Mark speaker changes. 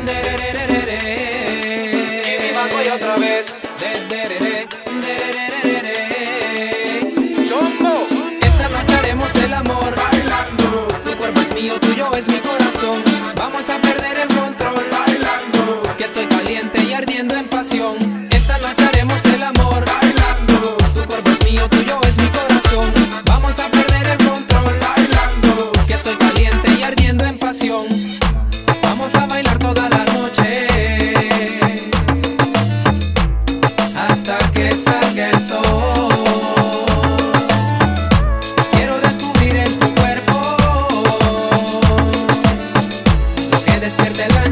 Speaker 1: Y mi banco y otra vez. Chombo. Esta noche haremos el amor
Speaker 2: Bailando,
Speaker 1: Tu cuerpo es mío, tuyo es mi corazón. Vamos a perder el control
Speaker 2: bailando,
Speaker 1: que estoy caliente y ardiendo en pasión. Esta noche haremos el amor
Speaker 2: bailando,
Speaker 1: Tu cuerpo es mío, tuyo es mi corazón. Vamos a perder el control
Speaker 2: bailando,
Speaker 1: que estoy caliente y ardiendo en pasión. Vamos a bailar toda la noche hasta que salga el sol. Quiero descubrir en tu cuerpo lo que despierte la